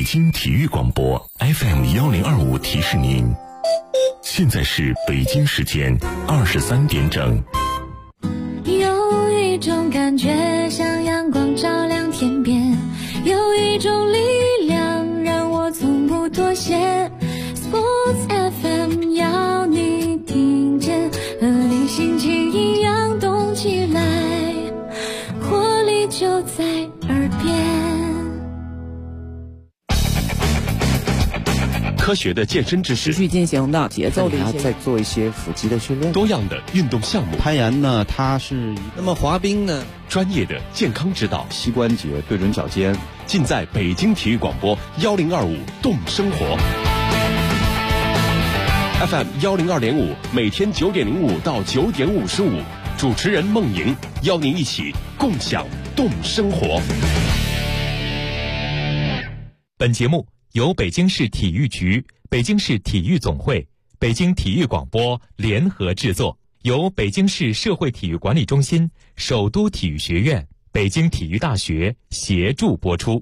京体育广播 FM1025提示您，现在是北京时间23点整。 有一种感觉像阳光照亮天边，有一种力量让我从不妥协。 Sports FM 要你听见，和你心情一样动起来，活力就在耳边。 科学的健身知识， 持续进行的节奏的一些， 再做一些腹肌的训练。 多样的运动项目， 攀岩呢，它是那么滑冰呢？ 专业的健康指导， 膝关节对准脚尖， 尽在北京体育广播1025动生活。FM 102.5，每天9点05到9点55，主持人孟莹邀您一起共享动生活。 本节目由北京市体育局、北京市体育总会、北京体育广播联合制作，由北京市社会体育管理中心、首都体育学院、北京体育大学协助播出。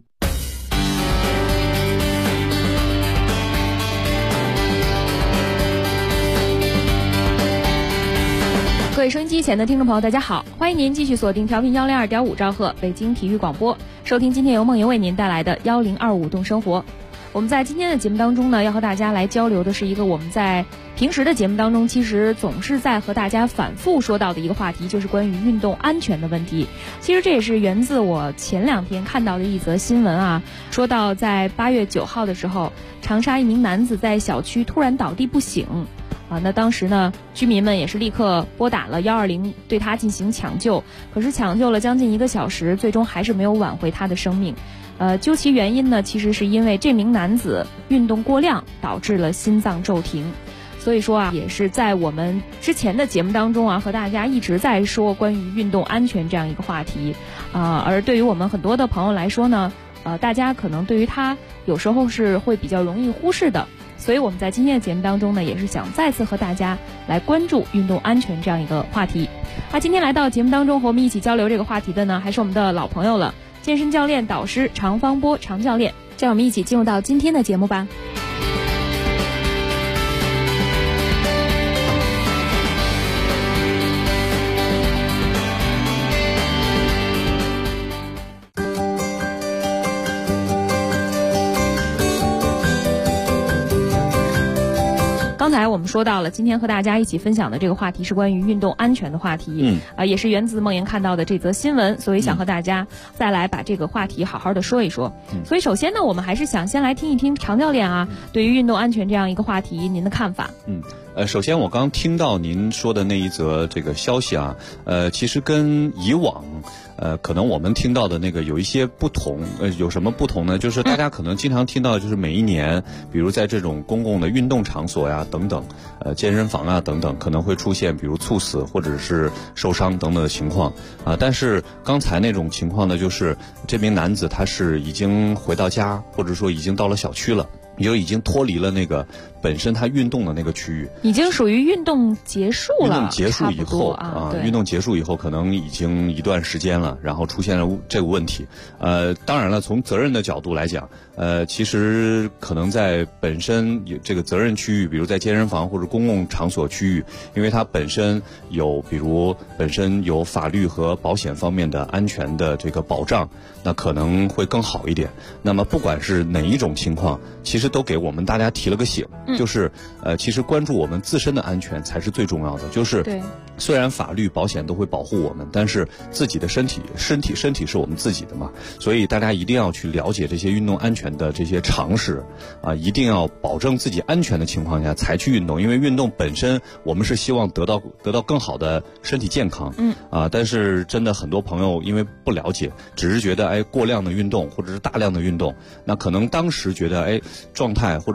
各位收音机前的听众朋友，大家好，欢迎您继续锁定调频102.5兆赫北京体育广播，收听今天由梦莹为您带来的1025动生活。我们在今天的节目当中呢，要和大家来交流的是一个我们在平时的节目当中其实总是在和大家反复说到的一个话题，就是关于运动安全的问题。其实这也是源自我前2天看到的一则新闻啊，说到在8月9号的时候，长沙一名男子在小区突然倒地不醒啊，那当时呢，居民们也是立刻拨打了120对他进行抢救，可是抢救了将近1个小时，最终还是没有挽回他的生命。究其原因呢，其实是因为这名男子运动过量导致了心脏骤停。所以说啊，也是在我们之前的节目当中啊，和大家一直在说关于运动安全这样一个话题而对于我们很多的朋友来说呢，大家可能对于他有时候是会比较容易忽视的。所以我们在今天的节目当中呢，也是想再次和大家来关注运动安全这样一个话题。今天来到节目当中和我们一起交流这个话题的呢，还是我们的老朋友了，健身教练导师常方波常教练。让我们一起进入到今天的节目吧。刚才我们说到了，今天和大家一起分享的这个话题是关于运动安全的话题，也是源自梦莹看到的这则新闻，所以想和大家再来把这个话题好好的说一说。所以首先呢，我们还是想先来听一听常教练啊，对于运动安全这样一个话题，您的看法。 首先我刚听到您说的那一则这个消息啊，其实跟以往可能我们听到的那个有一些不同。有什么不同呢？就是大家可能经常听到，就是每一年，比如在这种公共的运动场所呀等等，健身房啊等等，可能会出现比如猝死或者是受伤等等的情况但是刚才那种情况呢，就是这名男子他是已经回到家，或者说已经到了小区了，也就已经脱离了那个本身他运动的那个区域， 已经属于运动结束了。 运动结束以后运动结束以后可能已经一段时间了，然后出现了这个问题。当然了，从责任的角度来讲，其实可能在本身有这个责任区域，比如在健身房或者公共场所区域，因为它本身有法律和保险方面的安全的这个保障，那可能会更好一点。那么不管是哪一种情况，其实都给我们大家提了个醒，就是其实关注我们自身的安全才是最重要的。就是虽然法律保险都会保护我们，但是自己的身体是我们自己的嘛，所以大家一定要去了解这些运动安全的这些常识一定要保证自己安全的情况下才去运动。因为运动本身我们是希望得到更好的身体健康但是真的很多朋友因为不了解，只是觉得过量的运动或者是大量的运动，那可能当时觉得状态或者是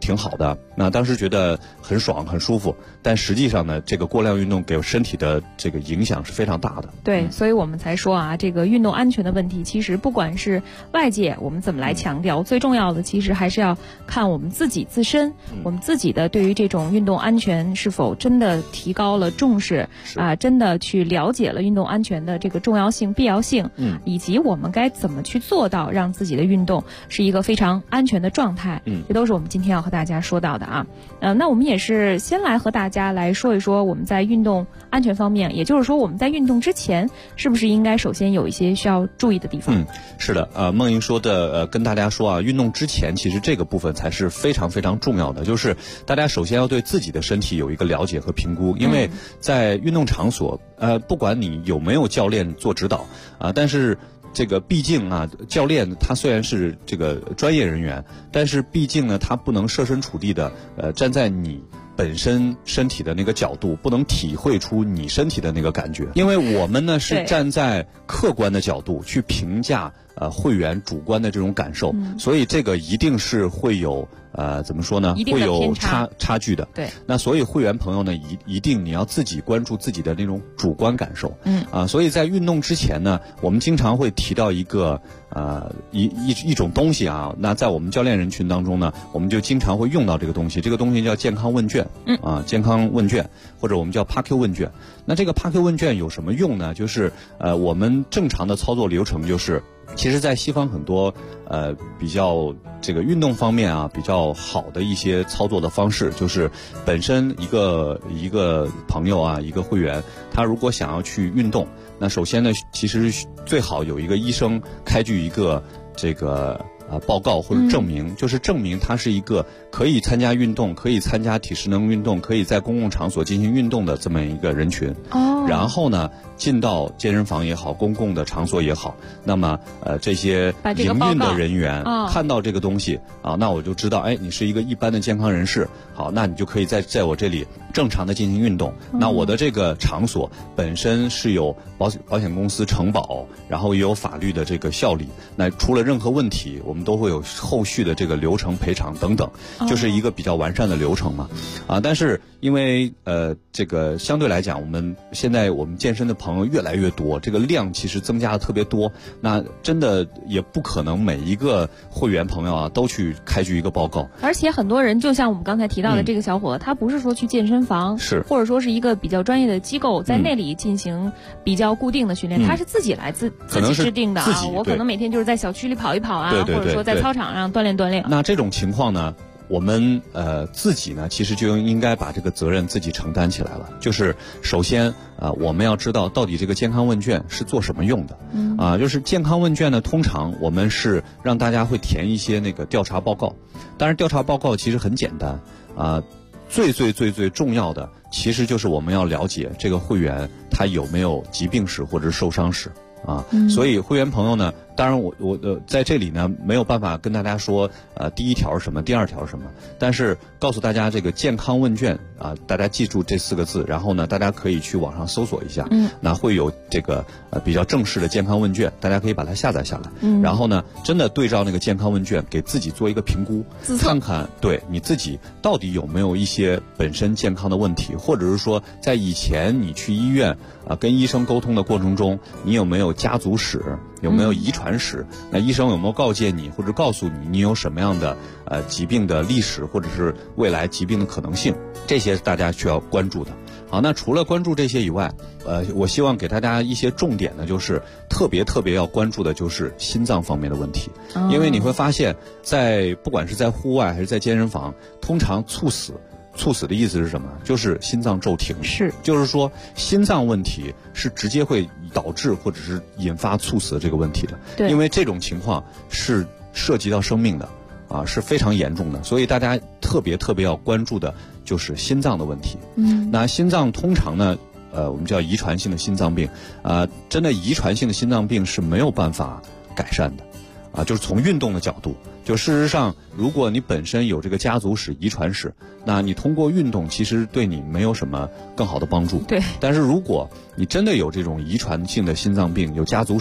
挺好的，那当时觉得很爽很舒服，但实际上呢，这个过量运动给身体的这个影响是非常大的。 对，所以我们才说啊，这个运动安全的问题，其实不管是外界我们怎么来强调，最重要的其实还是要看我们自己自身，我们自己的对于这种运动安全是否真的提高了重视啊，真的去了解了运动安全的这个重要性、必要性，以及我们该怎么去做到让自己的运动是一个非常安全的状态。这都是我们今天要和大家说到的啊。那我们也是先来和大家来说一说我们在运动安全方面，也就是说我们在运动之前是不是应该首先有一些需要注意的地方？ 是的，梦莹说的跟大家说啊，运动之前其实这个部分才是非常非常重要的，就是大家首先要对自己的身体有一个了解和评估，因为在运动场所，不管你有没有教练做指导啊，但是这个毕竟啊，教练他虽然是这个专业人员，但是毕竟呢，他不能设身处地的站在你本身身体的那个角度，不能体会出你身体的那个感觉，因为我们呢是站在客观的角度去评价会员主观的这种感受，所以这个一定是会有怎么说呢？会有差距的。对。那所以会员朋友呢，一定你要自己关注自己的那种主观感受。所以在运动之前呢，我们经常会提到一个一种东西啊。那在我们教练人群当中呢，我们就经常会用到这个东西。这个东西叫健康问卷。健康问卷或者我们叫 PARQ 问卷。那这个 PARQ 问卷有什么用呢？就是我们正常的操作流程就是。其实，在西方很多比较这个运动方面啊比较好的一些操作的方式，就是本身一个朋友啊，一个会员，他如果想要去运动，那首先呢，其实最好有一个医生开具一个这个报告或者证明，就是证明他是一个可以参加运动、可以参加体适能运动、可以在公共场所进行运动的这么一个人群。然后呢，进到健身房也好，公共的场所也好，那么这些营运的人员看到这个东西啊，那我就知道，哎，你是一个一般的健康人士，好，那你就可以在我这里正常的进行运动。那我的这个场所本身是有保险公司承保，然后也有法律的这个效力。那出了任何问题，我们都会有后续的这个流程赔偿等等，就是一个比较完善的流程嘛。但是因为这个相对来讲，现在我们健身的朋友越来越多，这个量其实增加的特别多。那真的也不可能每一个会员朋友啊都去开具一个报告。而且很多人就像我们刚才提到的这个小伙子，他不是说去健身房，或者说是一个比较专业的机构在那里进行比较固定的训练，他是自己来自己制定的啊。我可能每天就是在小区里跑一跑啊，或者说在操场上锻炼锻炼。那这种情况呢？我们自己呢，其实就应该把这个责任自己承担起来了。就是首先我们要知道到底这个健康问卷是做什么用的。就是健康问卷呢，通常我们是让大家会填一些那个调查报告。当然，调查报告其实很简单最重要的，其实就是我们要了解这个会员他有没有疾病史或者是受伤史。所以会员朋友呢，当然我在这里呢没有办法跟大家说第一条是什么，第二条是什么，但是告诉大家这个健康问卷大家记住这4个字，然后呢大家可以去网上搜索一下，那会有这个比较正式的健康问卷，大家可以把它下载下来，然后呢真的对照那个健康问卷给自己做一个评估，看看对你自己到底有没有一些本身健康的问题，或者是说在以前你去医院跟医生沟通的过程中，你有没有家族史，有没有遗传史？那医生有没有告诫你或者告诉你有什么样的疾病的历史，或者是未来疾病的可能性？这些是大家需要关注的。好，那除了关注这些以外，我希望给大家一些重点呢，就是特别要关注的就是心脏方面的问题。因为你会发现不管是在户外还是在健身房，通常猝死的意思是什么？就是心脏骤停。就是说心脏问题是直接会导致或者是引发猝死的这个问题的。因为这种情况是涉及到生命的是非常严重的，所以大家特别要关注的就是心脏的问题。那心脏通常呢我们叫遗传性的心脏病真的遗传性的心脏病是没有办法改善的就是从运动的角度，就事实上如果你本身有这个家族史、遗传史，那你通过运动其实对你没有什么更好的帮助。但是如果你真的有这种遗传性的心脏病，有家族史，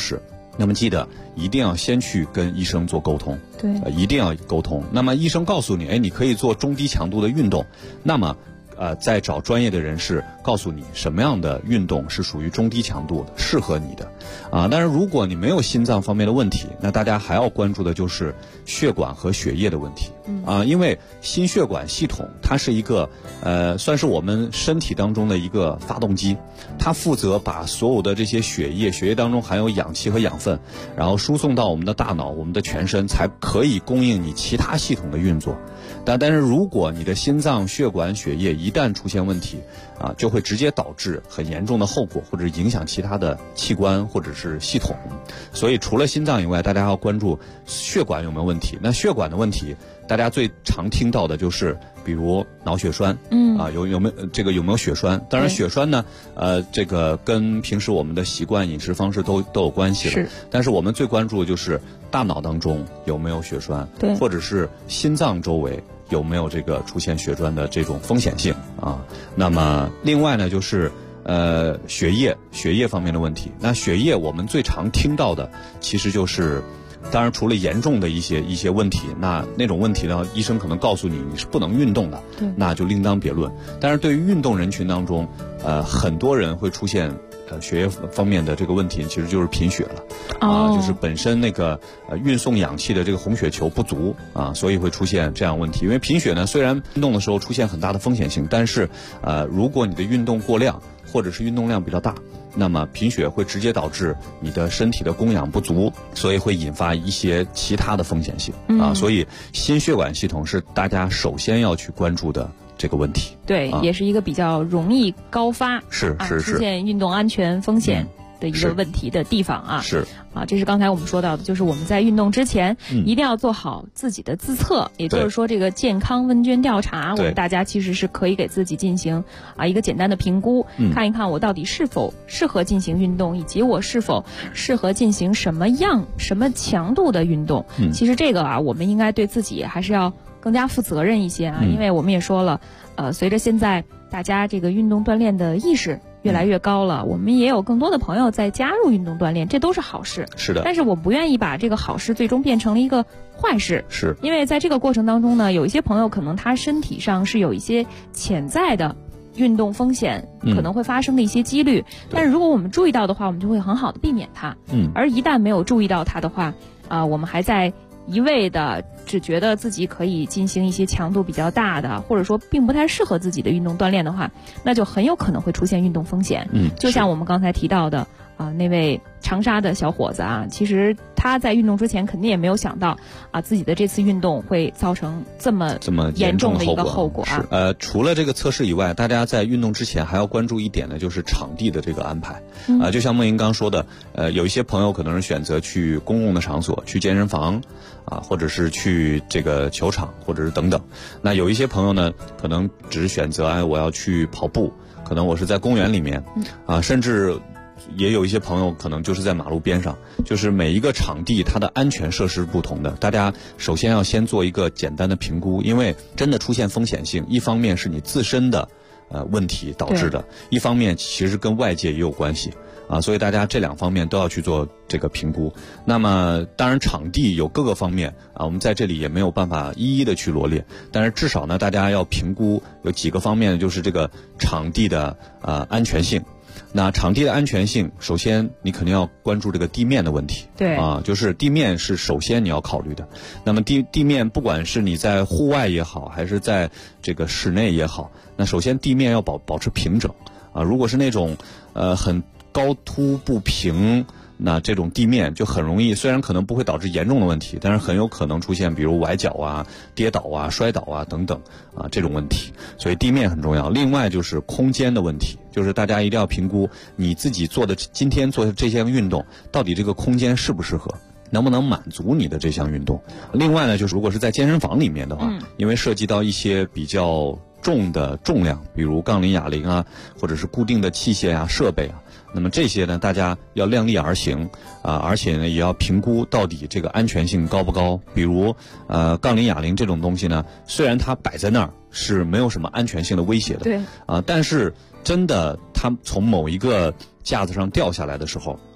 那么记得一定要先去跟医生做沟通， 对， 一定要沟通。那么医生告诉你，你可以做中低强度的运动，那么再找专业的人士告诉你什么样的运动是属于中低强度的，适合你的。但是如果你没有心脏方面的问题，那大家还要关注的就是血管和血液的问题。因为心血管系统它是一个算是我们身体当中的一个发动机，它负责把所有的这些血液当中含有氧气和养分，然后输送到我们的大脑、我们的全身，才可以供应你其他系统的运作。但是如果你的心脏、血管、血液一旦出现问题，就会直接导致很严重的后果，或者影响其他的器官或者是系统。所以除了心脏以外，大家要关注血管有没有问题。那血管的问题，大家最常听到的就是比如脑血栓，有没有血栓？当然血栓呢，这个跟平时我们的习惯饮食方式都有关系了。 是。 但是我们最关注的就是大脑当中有没有血栓， 对， 或者是心脏周围有没有这个出现血栓的这种风险性啊？那么另外呢，就是血液方面的问题。那血液我们最常听到的其实就是。当然，除了严重的一些问题，那种问题呢，医生可能告诉你是不能运动的，那就另当别论。但是对于运动人群当中，很多人会出现血液方面的这个问题，其实就是贫血了，就是本身那个运送氧气的这个红血球不足所以会出现这样问题。因为贫血呢，虽然运动的时候出现很大的风险性，但是如果你的运动过量或者是运动量比较大，那么贫血会直接导致你的身体的供氧不足，所以会引发一些其他的风险性所以心血管系统是大家首先要去关注的这个问题。 对，也是一个比较容易高发出现运动安全风险的一个问题的地方这是刚才我们说到的，就是我们在运动之前一定要做好自己的自测，也就是说这个健康问卷调查，我们大家其实是可以给自己进行一个简单的评估，看一看我到底是否适合进行运动，以及我是否适合进行什么强度的运动。其实这个我们应该对自己还是要更加负责任一些因为我们也说了，随着现在大家这个运动锻炼的意识越来越高了，我们也有更多的朋友在加入运动锻炼，这都是好事。 是的。 但是我不愿意把这个好事最终变成了一个坏事。 是。因为在这个过程当中呢，有一些朋友可能他身体上是有一些潜在的运动风险可能会发生的一些几率，但是如果我们注意到的话，我们就会很好的避免它。而一旦没有注意到它的话，我们还在一味的只觉得自己可以进行一些强度比较大的，或者说并不太适合自己的运动锻炼的话，那就很有可能会出现运动风险。就像我们刚才提到的那位长沙的小伙子其实他在运动之前肯定也没有想到自己的这次运动会造成这么严重的一个后果除了这个测试以外，大家在运动之前还要关注一点呢，就是场地的这个安排就像梦莹刚说的，有一些朋友可能是选择去公共的场所，去健身房或者是去这个球场，或者是等等。那有一些朋友呢，可能只是选择我要去跑步，可能我是在公园里面甚至也有一些朋友可能就是在马路边上。就是每一个场地它的安全设施不同的，大家首先要先做一个简单的评估，因为真的出现风险性，一方面是你自身的问题导致的，一方面其实跟外界也有关系所以大家这两方面都要去做这个评估。那么当然场地有各个方面我们在这里也没有办法一一的去罗列，但是至少呢大家要评估有几个方面，就是这个场地的安全性。那场地的安全性，首先你肯定要关注这个地面的问题。 对就是地面是首先你要考虑的。那么地面不管是你在户外也好，还是在这个室内也好，那首先地面要保持平整如果是那种很高凸不平，那这种地面就很容易，虽然可能不会导致严重的问题，但是很有可能出现比如崴脚跌倒摔倒等等这种问题。所以地面很重要。另外就是空间的问题，就是大家一定要评估你自己今天做的这项运动，到底这个空间适不适合，能不能满足你的这项运动。另外呢，就是如果是在健身房里面的话，因为涉及到一些比较重的重量，比如杠铃、哑铃或者是固定的器械设备那么这些呢，大家要量力而行而且呢，也要评估到底这个安全性高不高。比如杠铃、哑铃这种东西呢，虽然它摆在那儿是没有什么安全性的威胁的，但是真的它从某一个架子上掉下来的时候，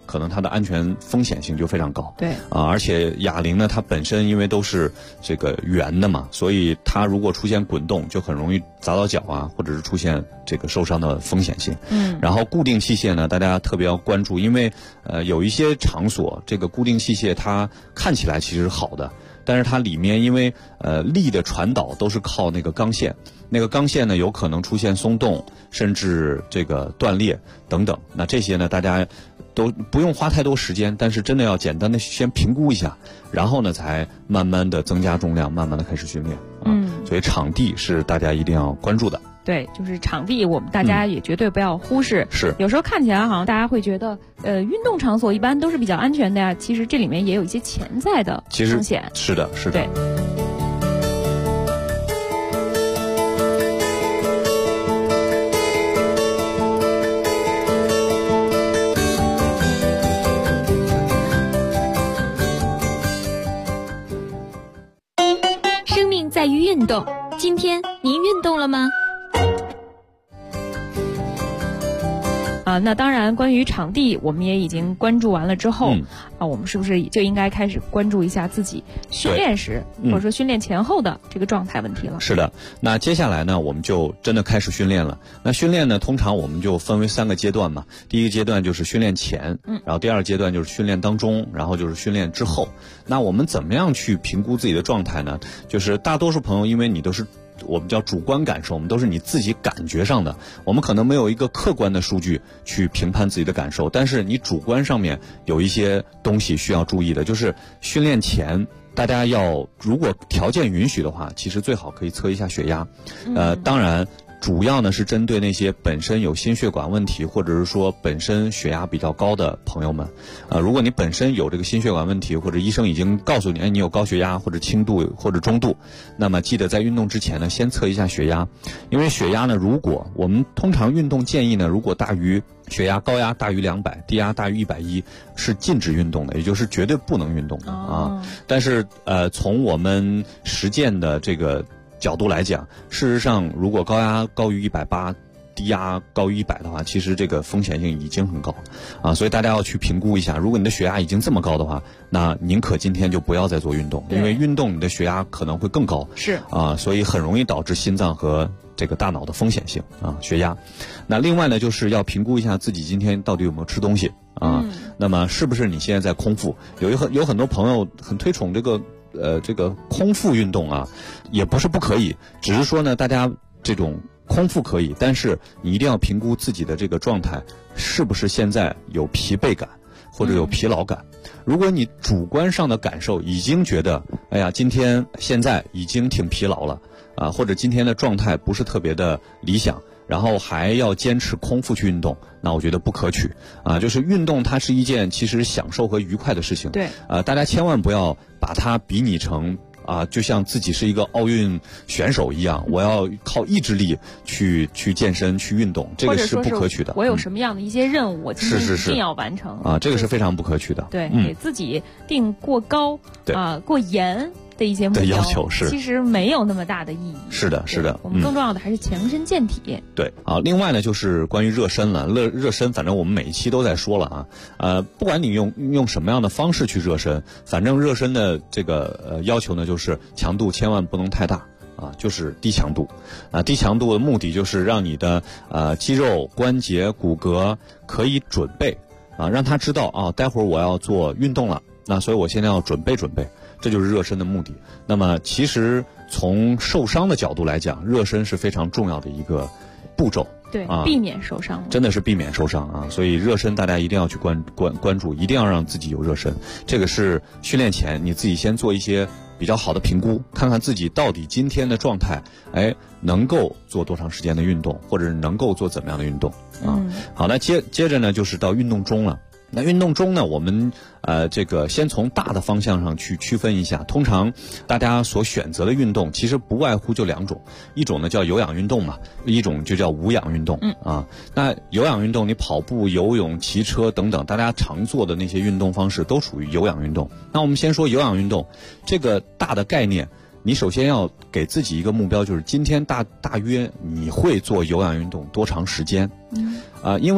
可能它的安全风险性就非常高。 对而且哑铃呢，它本身因为都是这个圆的嘛，所以它如果出现滚动，就很容易砸到脚啊，或者是出现这个受伤的风险性。然后固定器械呢，大家特别要关注，因为有一些场所这个固定器械它看起来其实是好的，但是它里面因为力的传导都是靠那个钢线，那个钢线呢有可能出现松动，甚至这个断裂等等。那这些呢，大家都不用花太多时间，但是真的要简单的先评估一下，然后呢才慢慢的增加重量，慢慢的开始训练。所以场地是大家一定要关注的。 对，就是场地，我们大家也绝对不要忽视。 是， 有时候看起来好像大家会觉得，运动场所一般都是比较安全的呀，其实这里面也有一些潜在的风险。 是的，是的。 对。 生命在于运动，今天您运动了吗？ 那当然，关于场地，我们也已经关注完了之后，我们是不是就应该开始关注一下自己训练时，或者说训练前后的这个状态问题了？ 是的，那接下来呢，我们就真的开始训练了。那训练呢，通常我们就分为3个阶段嘛。第一个阶段就是训练前，然后第2个阶段就是训练当中，然后就是训练之后。那我们怎么样去评估自己的状态呢？就是大多数朋友，因为你都是我们叫主观感受，我们都是你自己感觉上的，我们可能没有一个客观的数据去评判自己的感受，但是你主观上面有一些东西需要注意的，就是训练前大家要，如果条件允许的话，其实最好可以测一下血压。当然主要呢是针对那些本身有心血管问题，或者是说本身血压比较高的朋友们。如果你本身有这个心血管问题，或者医生已经告诉你，你有高血压或者轻度或者中度，那么记得在运动之前呢，先测一下血压。因为血压呢，如果我们通常运动建议呢，如果血压高压大于200，低压大于110，是禁止运动的，也就是绝对不能运动的但是从我们实践的这个角度来讲，事实上如果高压高于180，低压高于100的话，其实这个风险性已经很高所以大家要去评估一下，如果你的血压已经这么高的话，那宁可今天就不要再做运动，因为运动你的血压可能会更高， 是所以很容易导致心脏和这个大脑的风险性血压。那另外呢，就是要评估一下自己今天到底有没有吃东西那么是不是你现在在空腹？有很多朋友很推崇这个空腹运动也不是不可以，只是说呢，大家这种空腹可以，但是你一定要评估自己的这个状态是不是现在有疲惫感或者有疲劳感。如果你主观上的感受已经觉得，哎呀，现在已经挺疲劳了或者今天的状态不是特别的理想，然后还要坚持空腹去运动，那我觉得不可取就是运动它是一件其实享受和愉快的事情。 对大家千万不要把它比拟成就像自己是一个奥运选手一样，我要靠意志力去健身去运动，这个是不可取的。 我有什么样的一些任务，我今天一定要完成这个是非常不可取的。 对，给自己定过高过严的一些目标的要求其实没有那么大的意义。 是的，是的， 我们更重要的还是强身健体。 对另外呢，就是关于热身了。热身，反正我们每一期都在说了不管你用什么样的方式去热身，反正热身的这个要求呢，就是强度千万不能太大就是低强度低强度的目的就是让你的肌肉、关节、骨骼可以准备让他知道待会儿我要做运动了，那所以我现在要准备，这就是热身的目的。那么其实从受伤的角度来讲，热身是非常重要的一个步骤。 对避免受伤， 真的是避免受伤所以热身大家一定要去关注，一定要让自己有热身。这个是训练前你自己先做一些比较好的评估，看看自己到底今天的状态能够做多长时间的运动，或者能够做怎么样的运动好，那接着呢就是到运动中了。那运动中呢，我们这个先从大的方向上去区分一下。通常大家所选择的运动其实不外乎就2种，一种呢叫有氧运动嘛，一种就叫无氧运动那有氧运动，你跑步、游泳、骑车等等，大家常做的那些运动方式都属于有氧运动。那我们先说有氧运动这个大的概念，你首先要给自己一个目标，就是今天大约你会做有氧运动多长时间因为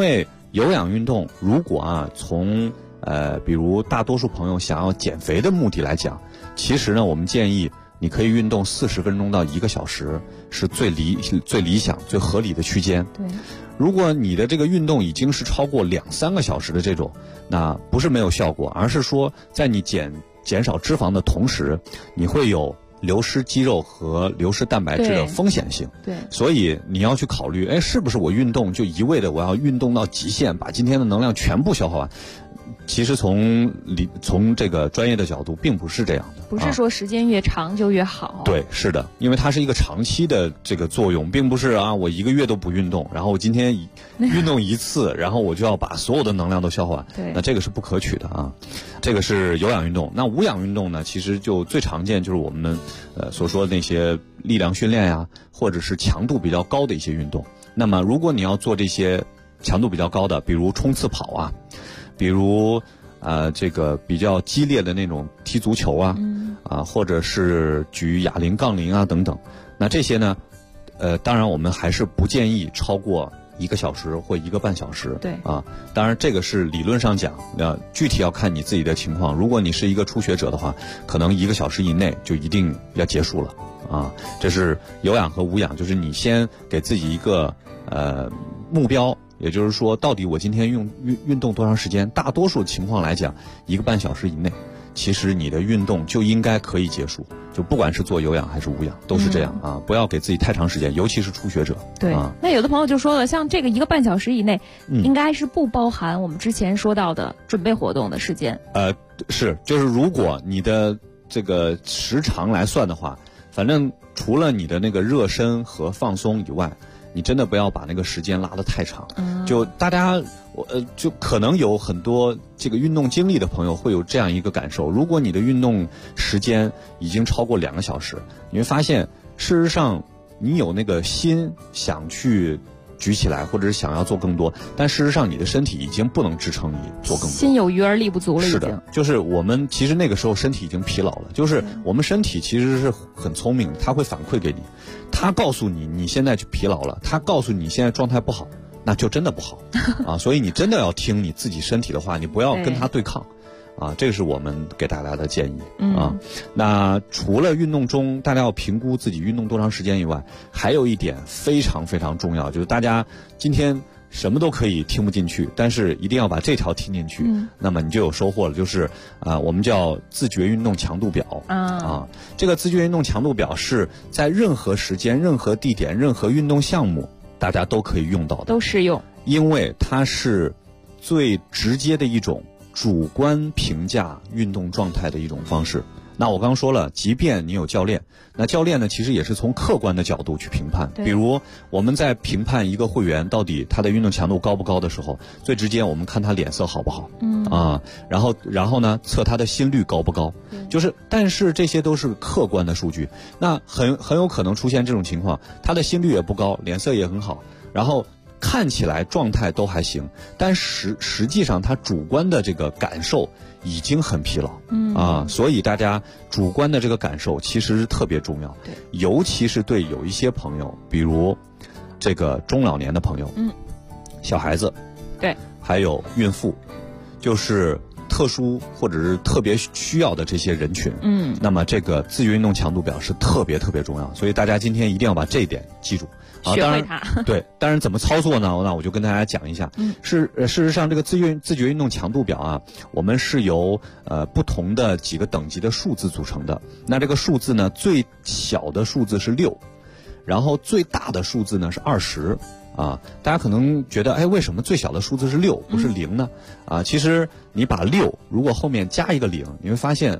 有氧运动如果从比如大多数朋友想要减肥的目的来讲，其实呢我们建议你可以运动40分钟到1个小时是最理想最合理的区间。 对， 如果你的这个运动已经是超过2-3个小时的这种，那不是没有效果，而是说在你减少脂肪的同时，你会有流失肌肉和流失蛋白质的风险性。 对， 所以你要去考虑，是不是我运动就一味的我要运动到极限，把今天的能量全部消耗完？其实从这个专业的角度，并不是这样的， 不是说时间越长就越好。 对，是的，因为它是一个长期的这个作用，并不是我1个月都不运动，然后我今天运动1次，然后我就要把所有的能量都消耗完。 对， 那这个是不可取的啊。这个是有氧运动。那无氧运动呢，其实就最常见就是我们所说的那些力量训练呀，或者是强度比较高的一些运动。那么如果你要做这些强度比较高的，比如冲刺跑啊，比如这个比较激烈的那种踢足球啊，或者是举哑铃、杠铃啊等等，那这些呢，当然我们还是不建议超过1个小时或1个半小时。 对当然这个是理论上讲，具体要看你自己的情况。如果你是一个初学者的话，可能1个小时以内就一定要结束了啊。这是有氧和无氧，就是你先给自己一个目标。也就是说，到底我今天运动多长时间？大多数情况来讲，1个半小时以内，其实你的运动就应该可以结束。就不管是做有氧还是无氧，都是这样啊！不要给自己太长时间，尤其是初学者。 对，那有的朋友就说了，像这个1个半小时以内，应该是不包含我们之前说到的准备活动的时间。 就是如果你的这个时长来算的话，反正除了你的那个热身和放松以外，你真的不要把那个时间拉得太长。就大家就可能有很多这个运动经历的朋友会有这样一个感受，如果你的运动时间已经超过2个小时，你会发现事实上你有那个心想去举起来，或者是想要做更多，但事实上你的身体已经不能支撑你做更多， 心有余而力不足了已经。 是的，就是我们其实那个时候身体已经疲劳了，就是我们身体其实是很聪明，它会反馈给你，它告诉你你现在就疲劳了，它告诉你现在状态不好，那就真的不好啊。所以你真的要听你自己身体的话，你不要跟它对抗啊，这个是我们给大家的建议啊。那除了运动中大家要评估自己运动多长时间以外，还有一点非常非常重要，就是大家今天什么都可以听不进去，但是一定要把这条听进去，那么你就有收获了。就是我们叫自觉运动强度表这个自觉运动强度表是在任何时间、任何地点、任何运动项目大家都可以用到的， 都适用，因为它是最直接的一种主观评价运动状态的一种方式。那我刚说了，即便你有教练，那教练呢其实也是从客观的角度去评判。比如我们在评判一个会员到底他的运动强度高不高的时候，最直接我们看他脸色好不好，然后呢测他的心率高不高，但是这些都是客观的数据。那很有可能出现这种情况，他的心率也不高，脸色也很好，然后看起来状态都还行，但实际上他主观的这个感受已经很疲劳所以大家主观的这个感受其实是特别重要，尤其是对有一些朋友，比如这个中老年的朋友，小孩子， 对， 还有孕妇，就是特殊或者是特别需要的这些人群，那么这个自觉运动强度表是特别特别重要，所以大家今天一定要把这一点记住。 学会它。 当然怎么操作呢？那我就跟大家讲一下。事实上，这个自觉运动强度表我们是由不同的几个等级的数字组成的。那这个数字呢，最小的数字是6，然后最大的数字呢是20。大家可能觉得，为什么最小的数字是6，不是0呢？其实你把6如果后面加一个0，你会发现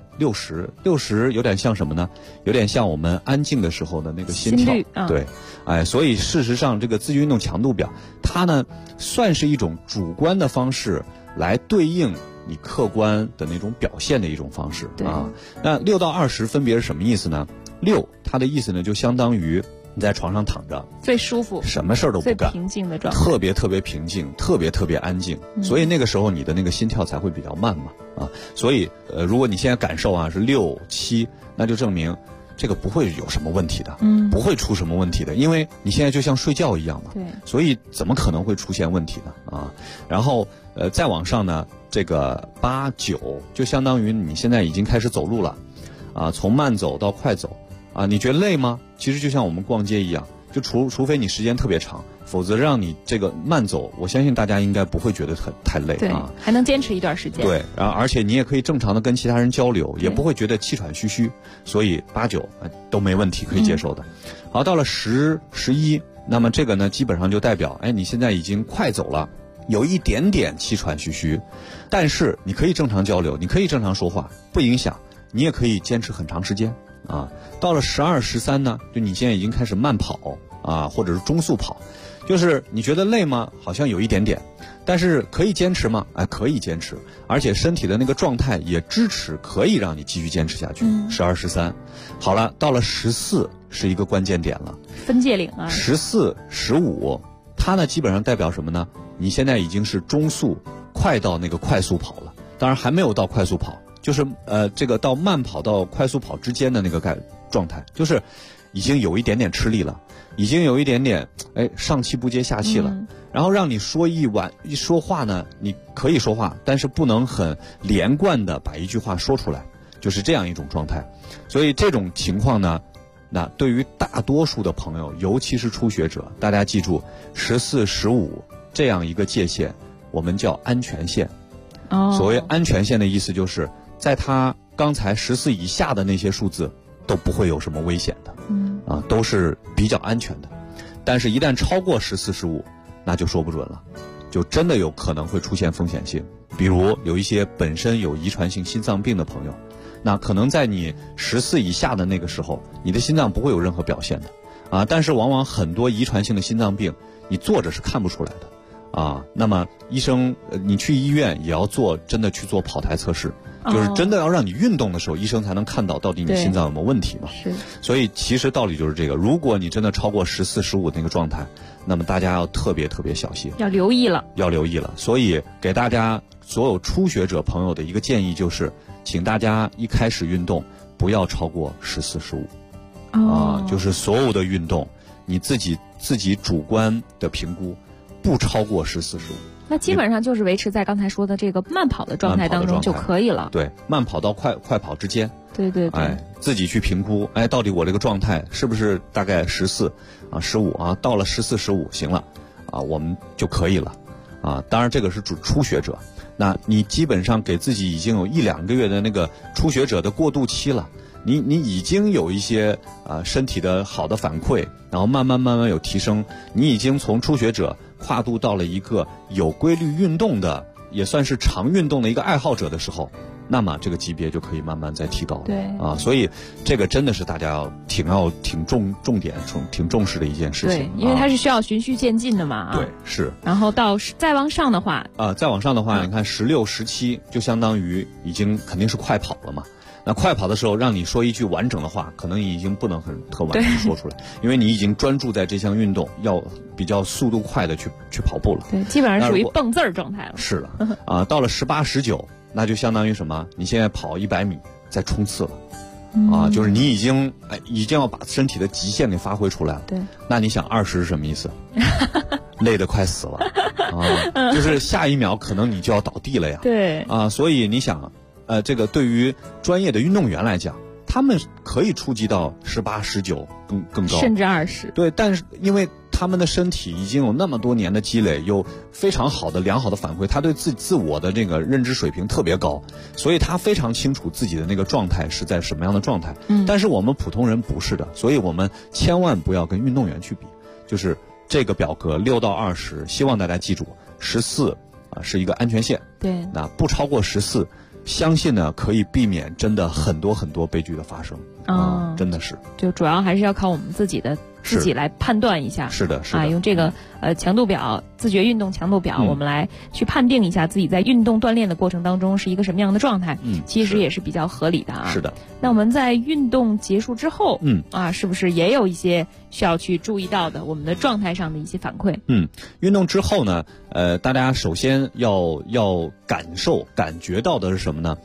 60有点像什么呢？有点像我们安静的时候的那个心跳。对，所以事实上这个自觉运动强度表，它呢算是一种主观的方式来对应你客观的那种表现的一种方式那6到20分别是什么意思呢？6它的意思呢就相当于你在床上躺着最舒服， 什么事儿都不干， 最平静的状态， 特别特别平静，特别特别安静，所以那个时候你的那个心跳才会比较慢嘛所以如果你现在感受是6、7，那就证明这个不会有什么问题的， 不会出什么问题的，因为你现在就像睡觉一样嘛， 对， 所以怎么可能会出现问题呢？啊，然后再往上呢，这个8、9就相当于你现在已经开始走路了，啊，从慢走到快走，啊，你觉得累吗？其实就像我们逛街一样，就除非你时间特别长，否则让你这个慢走，我相信大家应该不会觉得太累啊， 还能坚持一段时间。 对，然后而且你也可以正常的跟其他人交流，也不会觉得气喘吁吁，所以8、9都没问题，可以接受的。好，到了10、11，那么这个呢，基本上就代表，你现在已经快走了，有一点点气喘吁吁，但是你可以正常交流，你可以正常说话，不影响，你也可以坚持很长时间啊。到了12、13呢，就你现在已经开始慢跑啊，或者是中速跑。就是你觉得累吗？好像有一点点，但是可以坚持吗？可以坚持，而且身体的那个状态也支持，可以让你继续坚持下去。12、13，好了，到了14是一个关键点了， 分界岭啊。 14、15，它呢基本上代表什么呢？你现在已经是中速，快到那个快速跑了，当然还没有到快速跑，就是这个到慢跑到快速跑之间的那个状态，就是已经有一点点吃力了。已经有一点点上气不接下气了，然后让你说一说话呢，你可以说话，但是不能很连贯的把一句话说出来，就是这样一种状态。所以这种情况呢，那对于大多数的朋友，尤其是初学者，大家记住14、15这样一个界限，我们叫安全线。所谓安全线的意思就是，在他刚才14以下的那些数字都不会有什么危险的。都是比较安全的，但是一旦超过14、15，那就说不准了，就真的有可能会出现风险性。比如有一些本身有遗传性心脏病的朋友，那可能在你14以下的那个时候，你的心脏不会有任何表现的，但是往往很多遗传性的心脏病，你坐着是看不出来的，那么医生，你去医院也要真的去做跑台测试。就是真的要让你运动的时候，医生才能看到你心脏有没有问题嘛。 是。 所以其实道理就是这个，如果你真的超过14、15那个状态，那么大家要特别特别小心， 要留意了。 所以给大家所有初学者朋友的一个建议就是，请大家一开始运动不要超过14、15。就是所有的运动，你自己主观的评估，不超过14、15。 那基本上就是维持在刚才说的这个慢跑的状态当中就可以了。 对，慢跑到快跑之间。 对。 自己去评估，到底我这个状态是不是大概14、15到了14、15行了，我们就可以了。当然这个是初学者，那你基本上给自己已经有1、2个月的那个初学者的过渡期了。你已经有一些身体的好的反馈，然后慢慢有提升，你已经从初学者跨度到了一个有规律运动的，也算是常运动的一个爱好者的时候，那么这个级别就可以慢慢再提高了。 对所以这个真的是大家要挺重点挺重视的一件事情。 对，因为它是需要循序渐进的嘛。 对，是。 然后再往上的话， 你看16、17就相当于已经肯定是快跑了嘛。那快跑的时候，让你说一句完整的话，可能已经不能特完整说出来，因为你已经专注在这项运动，要比较速度快的去跑步了。 对，基本上属于蹦字儿状态了。 是了，到了18、19，那就相当于什么？你现在跑100米再冲刺了，就是你已经要把身体的极限给发挥出来了。 对， 那你想20是什么意思？累得快死了就是下一秒可能你就要倒地了呀。 对所以你想。这个对于专业的运动员来讲，他们可以触及到18、19更高， 甚至20。 对，但是因为他们的身体已经有那么多年的积累，有非常良好的反馈，他对自我的这个认知水平特别高，所以他非常清楚自己的那个状态是在什么样的状态。但是我们普通人不是的，所以我们千万不要跟运动员去比。就是这个表格6到20，希望大家记住，14是一个安全线。 对， 那不超过14。相信呢，可以避免真的很多悲剧的发生真的是。 就主要还是要靠我们自己来判断一下。 是的， 用这个强度表，自觉运动强度表，我们来去判定一下自己在运动锻炼的过程当中是一个什么样的状态。其实也是比较合理的是的。 那我们在运动结束之后，是不是也有一些需要去注意到的我们的状态上的一些反馈？ 运动之后呢，大家首先要感觉到的是什么呢？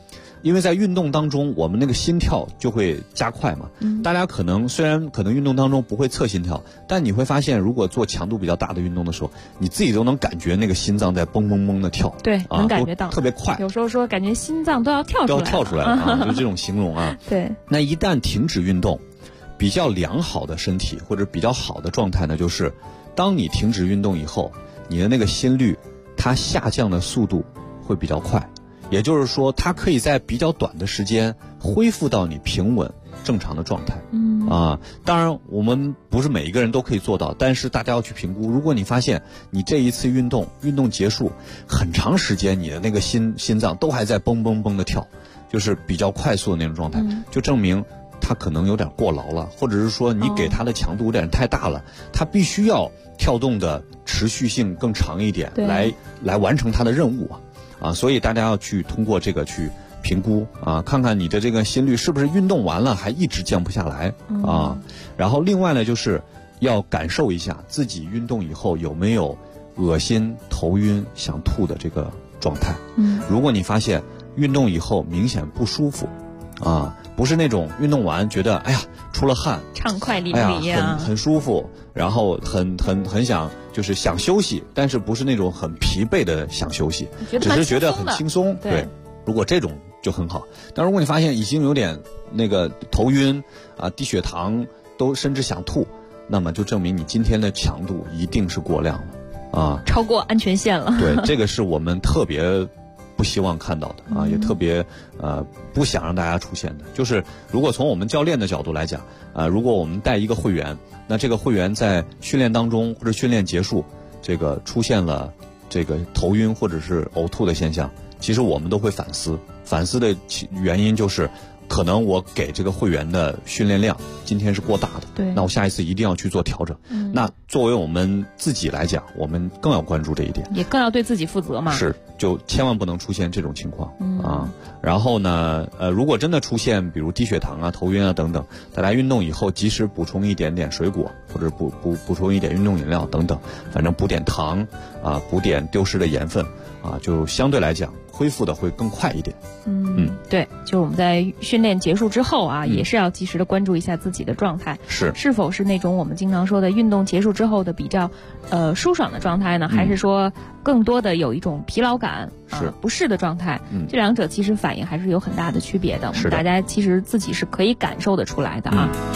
因为在运动当中，我们那个心跳就会加快嘛。大家虽然可能运动当中不会测心跳，但你会发现，如果做强度比较大的运动的时候，你自己都能感觉那个心脏在蹦蹦蹦的跳。 对，能感觉到， 特别快。 有时候说感觉心脏都要跳出来了就这种形容啊。 对。 那一旦停止运动，比较良好的身体或者比较好的状态呢，就是当你停止运动以后，你的那个心率它下降的速度会比较快。也就是说，它可以在比较短的时间恢复到你平稳正常的状态。当然我们不是每一个人都可以做到，但是大家要去评估。如果你发现你这一次运动结束很长时间，你的那个心脏都还在蹦蹦蹦的跳，就是比较快速的那种状态，就证明它可能有点过劳了，或者是说你给它的强度有点太大了，它必须要跳动的持续性更长一点，来完成它的任务所以大家要去通过这个去评估看看你的这个心率是不是运动完了还一直降不下来然后另外呢，就是要感受一下自己运动以后有没有恶心、头晕、想吐的这个状态。如果你发现运动以后明显不舒服不是那种运动完觉得哎呀出了汗畅快淋漓很舒服，然后很想就是想休息，但是不是那种很疲惫的想休息，只是觉得很轻松。对，如果这种就很好。但如果你发现已经有点那个头晕低血糖都甚至想吐，那么就证明你今天的强度一定是过量了超过安全线了。 对，这个是我们特别不希望看到的也特别不想让大家出现的。就是如果从我们教练的角度来讲如果我们带一个会员，那这个会员在训练当中或者训练结束这个出现了这个头晕或者是呕吐的现象，其实我们都会反思的原因就是可能我给这个会员的训练量今天是过大的， 对， 那我下一次一定要去做调整。那作为我们自己来讲，我们更要关注这一点， 也更要对自己负责嘛。 是，就千万不能出现这种情况然后呢，如果真的出现比如低血糖头晕等等，大家运动以后及时补充一点点水果，或者补充一点运动饮料等等，反正补点糖补点丢失的盐分就相对来讲恢复的会更快一点。 对，就是我们在训练结束之后也是要及时的关注一下自己的状态，是否是那种我们经常说的运动结束之后的比较舒爽的状态呢，还是说更多的有一种疲劳感不适的状态，这两者其实反应还是有很大的区别的。我们大家其实自己是可以感受得出来的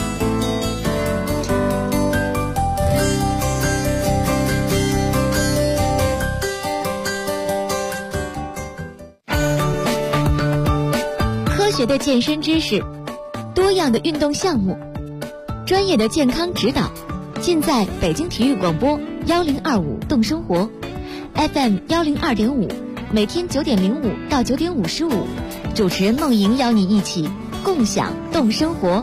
科学的健身知识，多样的运动项目，专业的健康指导，尽在北京体育广播1025动生活 FM 102.5，每天9点05到9点55，主持人梦莹邀你一起共享动生活。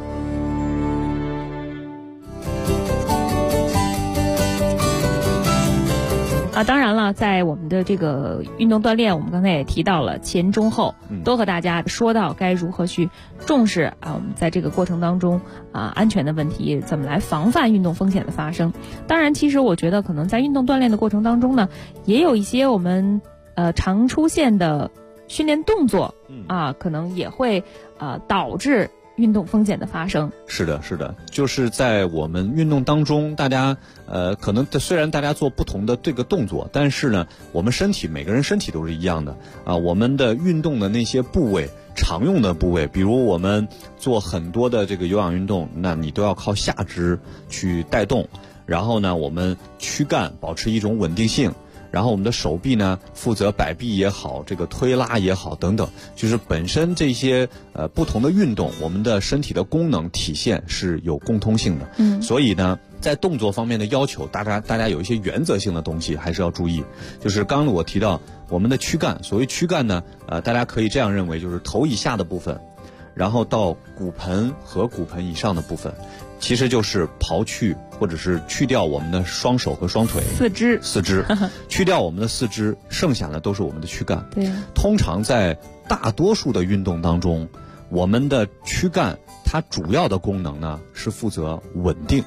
当然了，在我们的这个运动锻炼，我们刚才也提到了前中后，都和大家说到该如何去重视我们在这个过程当中安全的问题，怎么来防范运动风险的发生。当然，其实我觉得可能在运动锻炼的过程当中呢，也有一些我们常出现的训练动作可能也会导致运动风险的发生。 是的，就是在我们运动当中，大家可能虽然大家做不同的这个动作，但是呢，我们每个人身体都是一样的我们的运动的那些部位，常用的部位，比如我们做很多的这个有氧运动，那你都要靠下肢去带动，然后呢，我们躯干保持一种稳定性。然后我们的手臂呢，负责摆臂也好，这个推拉也好等等，就是本身这些不同的运动，我们的身体的功能体现是有共通性的。所以呢，在动作方面的要求，大家有一些原则性的东西还是要注意。就是刚刚我提到我们的躯干，所谓躯干呢，大家可以这样认为，就是头以下的部分，然后到骨盆和骨盆以上的部分。其实就是刨去或者是去掉我们的双手和双腿，四肢去掉我们的四肢，剩下的都是我们的躯干。 对， 通常在大多数的运动当中，我们的躯干它主要的功能呢是负责稳定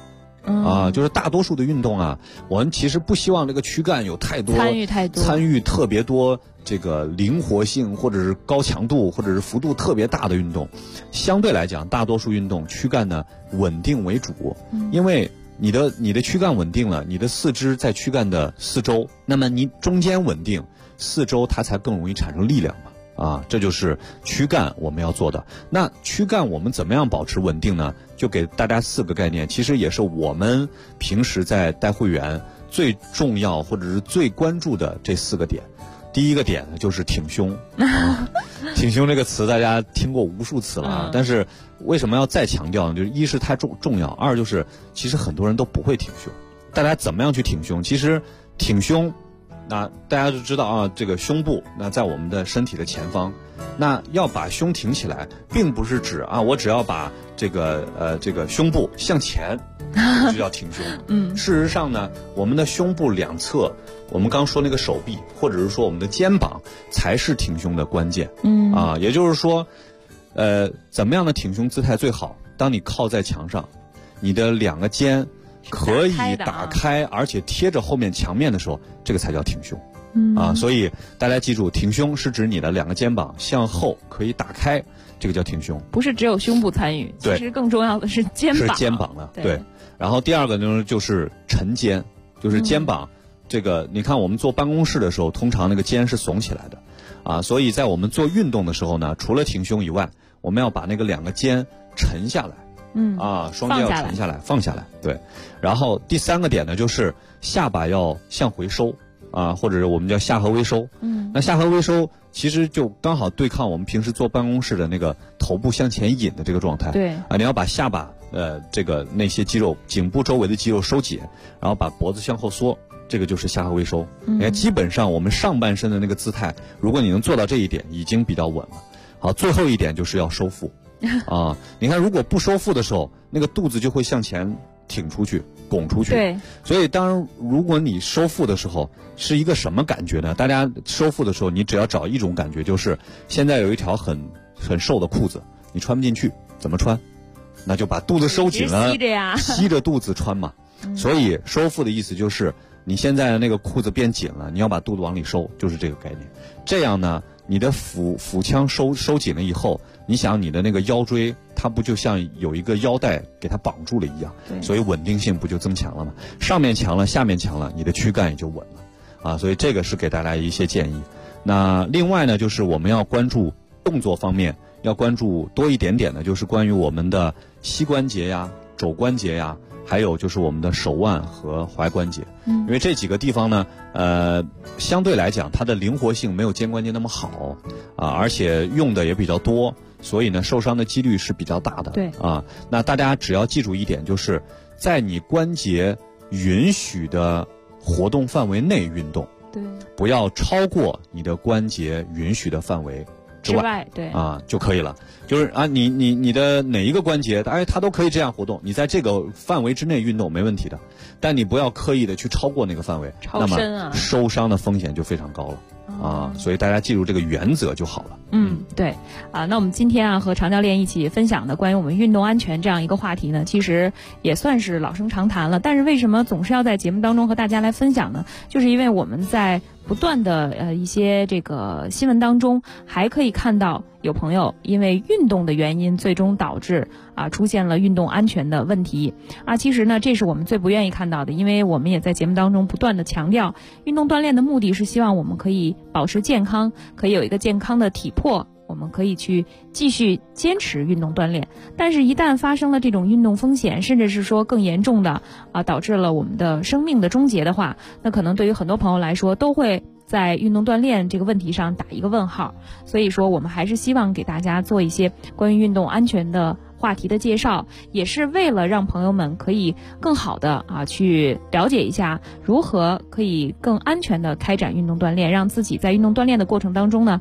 就是大多数的运动啊，我们其实不希望这个躯干有太多参与特别多这个灵活性或者是高强度或者是幅度特别大的运动。相对来讲，大多数运动躯干呢稳定为主，因为你的躯干稳定了，你的四肢在躯干的四周，那么你中间稳定，四周它才更容易产生力量嘛。这就是躯干我们要做的。那躯干我们怎么样保持稳定呢？就给大家4个概念，其实也是我们平时在带会员最重要或者是最关注的这4个点。第一个点呢就是挺胸，挺胸这个词大家听过无数次了但是为什么要再强调呢？就是一是太重要，二就是其实很多人都不会挺胸。大家怎么样去挺胸？其实挺胸。那大家就知道这个胸部那在我们的身体的前方，那要把胸挺起来，并不是指我只要把这个胸部向前就叫挺胸。事实上呢，我们的胸部两侧，我们刚说那个手臂或者是说我们的肩膀才是挺胸的关键。也就是说，怎么样的挺胸姿态最好？当你靠在墙上，你的2个肩可以打开，而且贴着后面墙面的时候，这个才叫挺胸。所以大家记住，挺胸是指你的2个肩膀向后可以打开，这个叫挺胸。不是只有胸部参与，其实更重要的是肩膀。 是肩膀的，对。然后第2个呢就是沉肩，就是肩膀。这个你看我们坐办公室的时候，通常那个肩是耸起来的，所以在我们做运动的时候呢，除了挺胸以外，我们要把那个2个肩沉下来。双肩要沉下来，放下来，对。然后第3个点呢，就是下巴要向回收或者是我们叫下颌微收。那下颌微收其实就刚好对抗我们平时坐办公室的那个头部向前引的这个状态。 对你要把下巴这个那些肌肉，颈部周围的肌肉收紧，然后把脖子向后缩，这个就是下颌微收。你看，基本上我们上半身的那个姿态，如果你能做到这一点，已经比较稳了。好，最后一点就是要收腹。你看，如果不收腹的时候，那个肚子就会向前挺出去、拱出去。 对， 所以如果你收腹的时候是一个什么感觉呢？大家收腹的时候，你只要找一种感觉，就是现在有一条很瘦的裤子，你穿不进去，怎么穿？那就把肚子收紧了，吸着肚子穿嘛。所以收腹的意思就是你现在的那个裤子变紧了，你要把肚子往里收，就是这个概念。这样呢，你的腹腔收紧了以后，你想你的那个腰椎，它不就像有一个腰带给它绑住了一样，所以稳定性不就增强了吗？上面强了，下面强了，你的躯干也就稳了所以这个是给大家一些建议。那另外呢，就是我们要关注动作方面，要关注多一点点的，就是关于我们的膝关节呀、肘关节呀，还有就是我们的手腕和踝关节。因为这几个地方呢，相对来讲它的灵活性没有肩关节那么好而且用的也比较多，所以呢受伤的几率是比较大的。 对那大家只要记住一点，就是在你关节允许的活动范围内运动， 对， 不要超过你的关节允许的范围之外， 对就可以了。就是你的哪一个关节，它都可以这样活动，你在这个范围之内运动没问题的，但你不要刻意的去超过那个范围， 超深那么受伤的风险就非常高了。所以大家记住这个原则就好了。 对那我们今天和常教练一起分享的关于我们运动安全这样一个话题呢，其实也算是老生常谈了。但是为什么总是要在节目当中和大家来分享呢？就是因为我们在不断的一些这个新闻当中，还可以看到有朋友因为运动的原因，最终导致出现了运动安全的问题其实呢，这是我们最不愿意看到的，因为我们也在节目当中不断的强调，运动锻炼的目的是希望我们可以保持健康，可以有一个健康的体魄，我们可以去继续坚持运动锻炼。但是一旦发生了这种运动风险，甚至是说更严重的导致了我们的生命的终结的话，那可能对于很多朋友来说都会在运动锻炼这个问题上打一个问号。所以说我们还是希望给大家做一些关于运动安全的话题的介绍，也是为了让朋友们可以更好的去了解一下如何可以更安全的开展运动锻炼，让自己在运动锻炼的过程当中呢，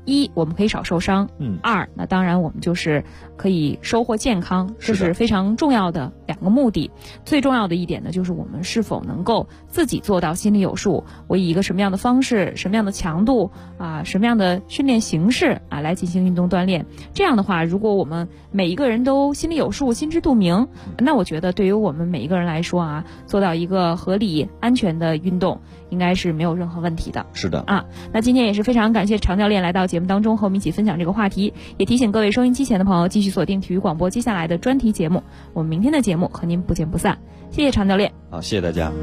一，我们可以少受伤；二，那当然我们就是可以收获健康，这是非常重要的2个目的。最重要的一点呢，就是我们是否能够自己做到心里有数，我以一个什么样的方式、什么样的强度什么样的训练形式来进行运动锻炼。这样的话，如果我们每一个人都心里有数、心知肚明，那我觉得对于我们每一个人来说做到一个合理、安全的运动，应该是没有任何问题的。 是的那今天也是非常感谢常教练来到节目当中和我们一起分享这个话题，也提醒各位收音机前的朋友继续锁定体育广播接下来的专题节目，我们明天的节目和您不见不散。谢谢常教练。 好，谢谢大家。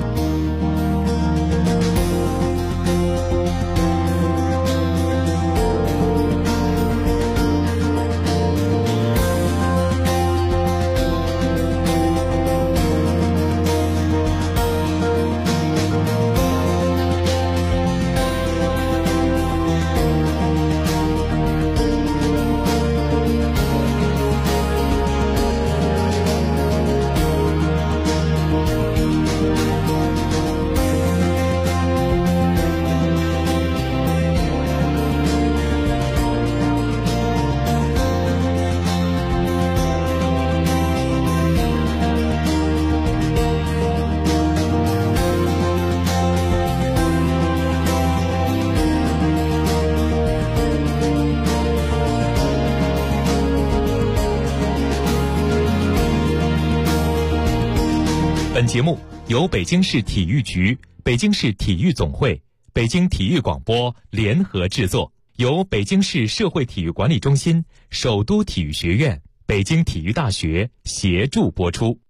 本节目由北京市体育局、北京市体育总会、北京体育广播联合制作，由北京市社会体育管理中心、首都体育学院、北京体育大学协助播出。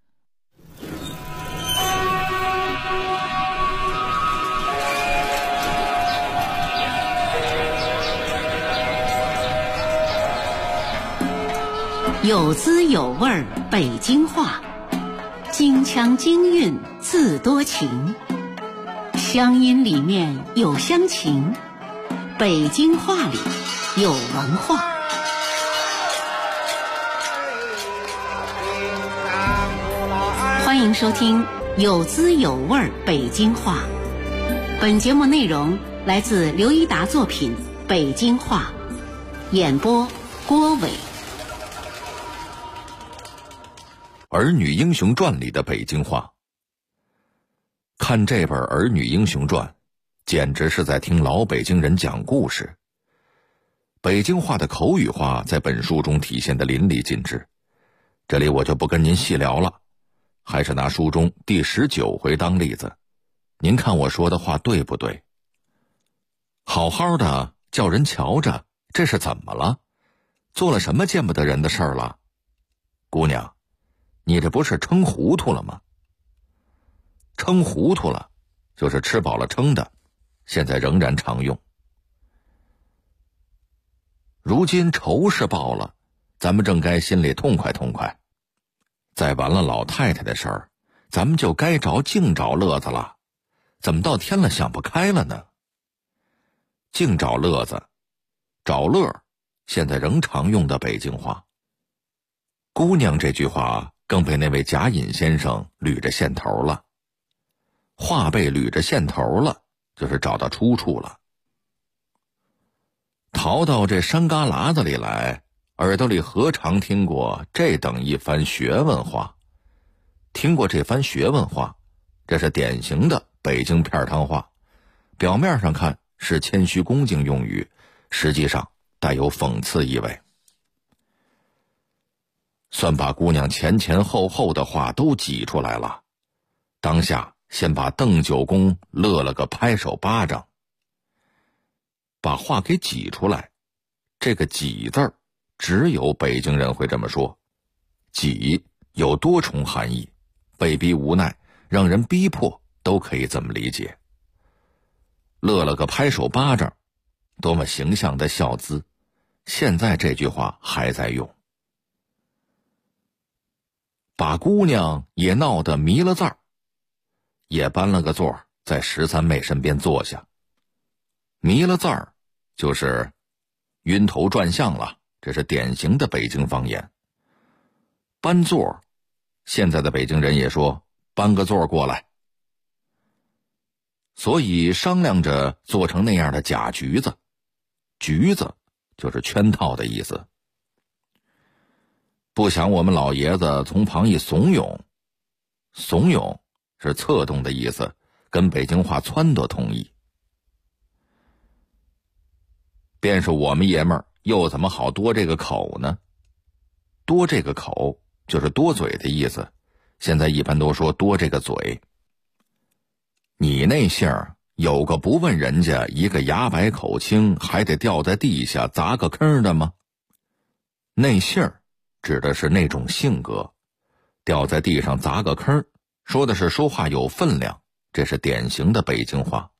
有滋有味儿北京话，京腔京韵自多情，乡音里面有乡情，北京话里有文化。欢迎收听有滋有味儿北京话。本节目内容来自刘一达作品《北京话》，演播郭伟。 《儿女英雄传》里的北京话。看这本《儿女英雄传》，简直是在听老北京人讲故事。北京话的口语化在本书中体现得淋漓尽致，这里我就不跟您细聊了，还是拿书中第19回当例子，您看我说的话对不对？好好的叫人瞧着，这是怎么了？做了什么见不得人的事儿了？姑娘，你这不是撑糊涂了吗？撑糊涂了就是吃饱了撑的，现在仍然常用。如今仇是报了，咱们正该心里痛快痛快。再完了老太太的事儿，咱们就该净找乐子了，怎么到天了想不开了呢？净找乐子，找乐，现在仍常用的北京话。姑娘这句话更被那位贾隐先生捋着线头了。话被捋着线头了，就是找到出处了。逃到这山旮旯子里来，耳朵里何尝听过这等一番学问话？听过这番学问话，这是典型的北京片汤话，表面上看是谦虚恭敬用语，实际上带有讽刺意味。算把姑娘前前后后的话都挤出来了，当下先把邓九公乐了个拍手巴掌。把话给挤出来，这个挤字儿只有北京人会这么说。挤有多重含义，被逼无奈，让人逼迫，都可以这么理解。乐了个拍手巴掌，多么形象的笑姿，现在这句话还在用。把姑娘也闹得迷了字儿，也搬了个座在13妹身边坐下。迷了字儿就是晕头转向了，这是典型的北京方言。搬座，现在的北京人也说搬个座过来。所以商量着做成那样的假橘子， 局子就是圈套的意思。不想我们老爷子从旁一怂恿，怂恿是策动的意思，跟北京话撺掇同义。便是我们爷们儿又怎么好多这个口呢？多这个口就是多嘴的意思，现在一般都说多这个嘴。你那姓儿有个不问人家一个牙白口清还得掉在地下砸个坑的吗？那姓儿指的是那种性格，掉在地上砸个坑，说的是说话有分量，这是典型的北京话。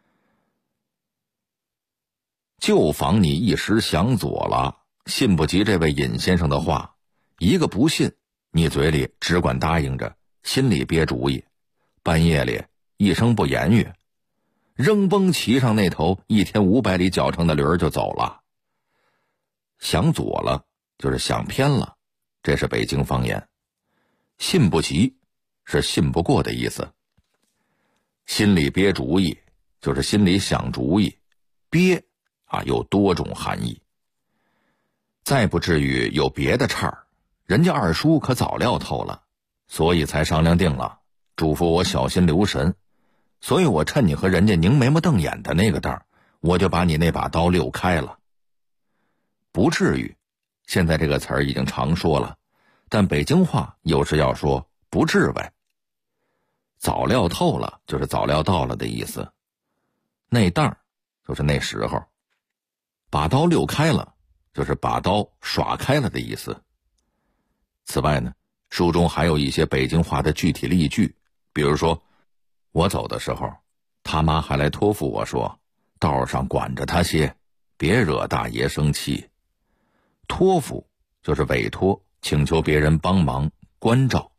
就防你一时想左了，信不及这位尹先生的话，一个不信，你嘴里只管答应着，心里憋主意，半夜里一声不言语，扔崩骑上那头1天500里脚程的驴儿就走了。想左了就是想偏了，这是北京方言。信不及是信不过的意思。心里憋主意就是心里想主意，憋有多种含义。再不至于有别的岔儿，人家二叔可早料透了，所以才商量定了，嘱咐我小心留神。所以我趁你和人家拧眉毛瞪眼的那个当，我就把你那把刀溜开了。不至于，现在这个词儿已经常说了，但北京话有时要说不至为。早料透了就是早料到了的意思，那当就是那时候。把刀溜开了就是把刀耍开了的意思。此外呢，书中还有一些北京话的具体例句，比如说我走的时候，他妈还来托付我说，道上管着他些，别惹大爷生气。托付就是委托，请求别人帮忙关照。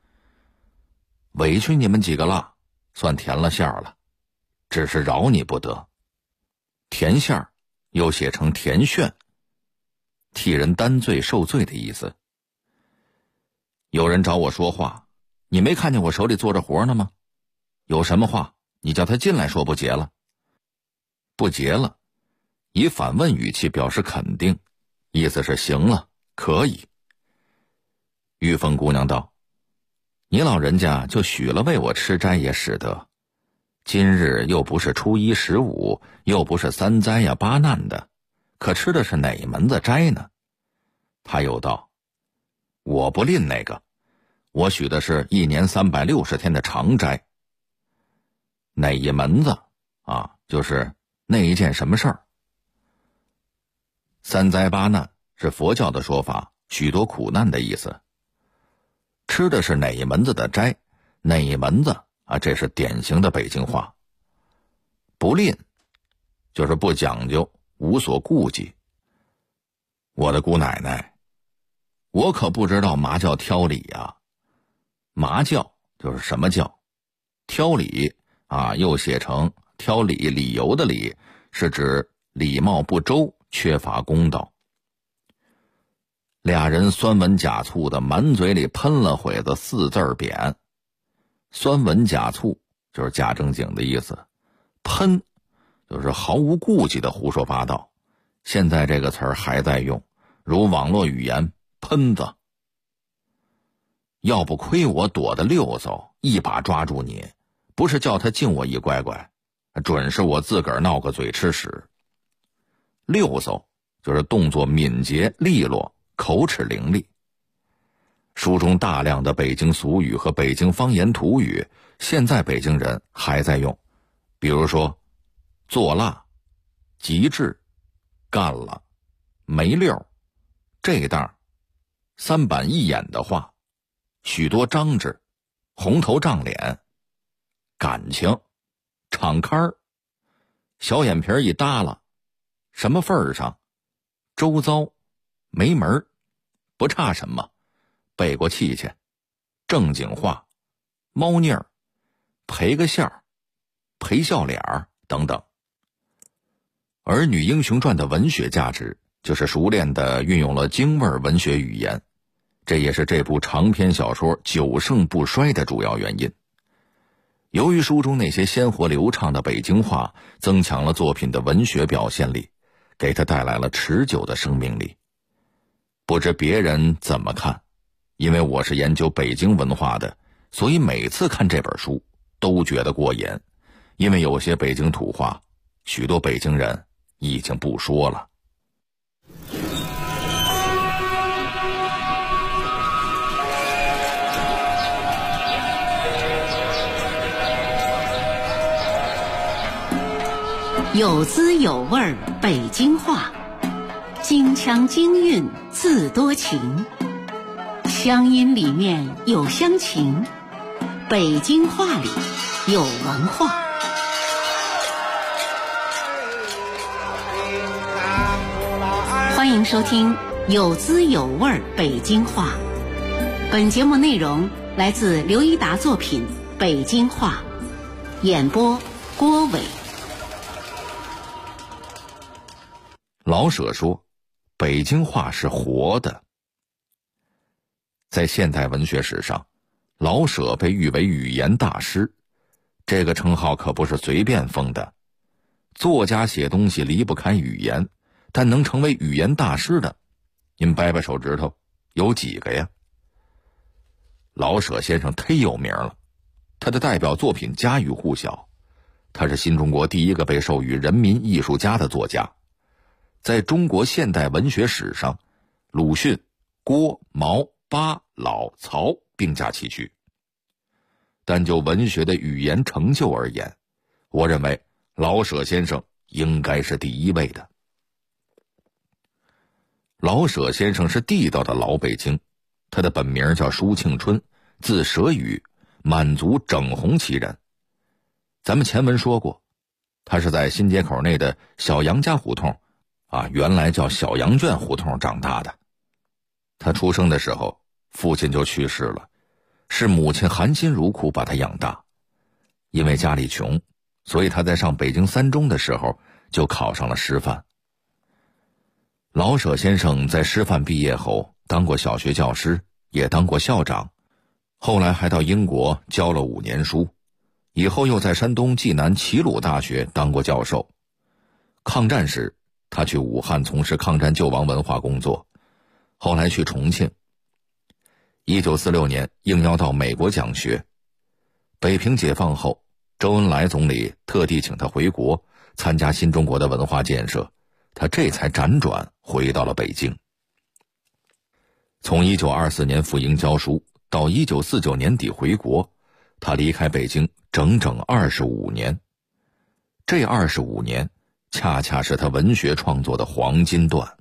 委屈你们几个了，算填了馅儿了，只是饶你不得。填馅儿又写成填炫，替人担罪受罪的意思。有人找我说话，你没看见我手里做着活呢吗？有什么话你叫他进来说，不结了。不结了，以反问语气表示肯定，意思是行了，可以。玉凤姑娘道，你老人家就许了为我吃斋也使得，今日又不是初一15，又不是3灾呀8难的，可吃的是哪门子斋呢？他又道，我不吝那个，我许的是1年360天的长斋。哪一门子就是那一件什么事儿。3灾8难是佛教的说法，许多苦难的意思。吃的是哪一门子的斋，哪一门子这是典型的北京话。不吝就是不讲究，无所顾忌。我的姑奶奶，我可不知道嘛叫挑理呀。嘛叫就是什么叫，挑理又写成挑理，理由的理，是指礼貌不周，缺乏公道。俩人酸文假醋的满嘴里喷了会子4字匾。酸文假醋就是假正经的意思，喷就是毫无顾忌的胡说八道。现在这个词儿还在用，如网络语言喷子。要不亏我躲得溜嗖，一把抓住你，不是叫他敬我一乖乖，准是我自个儿闹个嘴吃屎。溜嗖就是动作敏捷利落，口齿伶俐。书中大量的北京俗语和北京方言土语，现在北京人还在用，比如说做辣、极致、干了、没溜、这当、3板一眼的话、许多张志、红头胀脸、感情、敞开儿、小眼皮一耷拉、什么份儿上、周遭、没门儿、不差什么、背过气去、正经话、猫腻儿、赔个馅儿、赔笑脸儿等等。《儿女英雄传》的文学价值就是熟练地运用了京味文学语言，这也是这部长篇小说久盛不衰的主要原因。由于书中那些鲜活流畅的北京话增强了作品的文学表现力， 给他带来了持久的生命力。不知别人怎么看，因为我是研究北京文化的，所以每次看这本书都觉得过瘾，因为有些北京土话，许多北京人已经不说了。 有滋有味北京话，京腔京韵自多情，乡音里面有乡情，北京话里有文化。欢迎收听有滋有味北京话。本节目内容来自刘一达作品《北京话》，演播郭伟。 老舍说，北京话是活的。在现代文学史上，老舍被誉为语言大师，这个称号可不是随便封的。作家写东西离不开语言，但能成为语言大师的，您掰掰手指头，有几个呀？老舍先生忒有名了，他的代表作品家喻户晓，他是新中国第一个被授予人民艺术家的作家。在中国现代文学史上，鲁迅、郭、毛、巴、老、曹并驾齐驱。但就文学的语言成就而言，我认为老舍先生应该是第一位的。老舍先生是地道的老北京，他的本名叫舒庆春，字舍宇，满族整红旗人。咱们前文说过，他是在新街口内的小杨家胡同原来叫小羊圈胡同长大的。他出生的时候，父亲就去世了，是母亲含辛茹苦把他养大。因为家里穷，所以他在上北京三中的时候就考上了师范。老舍先生在师范毕业后当过小学教师，也当过校长，后来还到英国教了5年书，以后又在山东济南齐鲁大学当过教授。抗战时他去武汉从事抗战救亡文化工作，后来去重庆。1946年应邀到美国讲学。北平解放后，周恩来总理特地请他回国参加新中国的文化建设，他这才辗转回到了北京。从1924年赴英教书到1949年底回国，他离开北京整整25年。这25年恰恰是他文学创作的黄金段。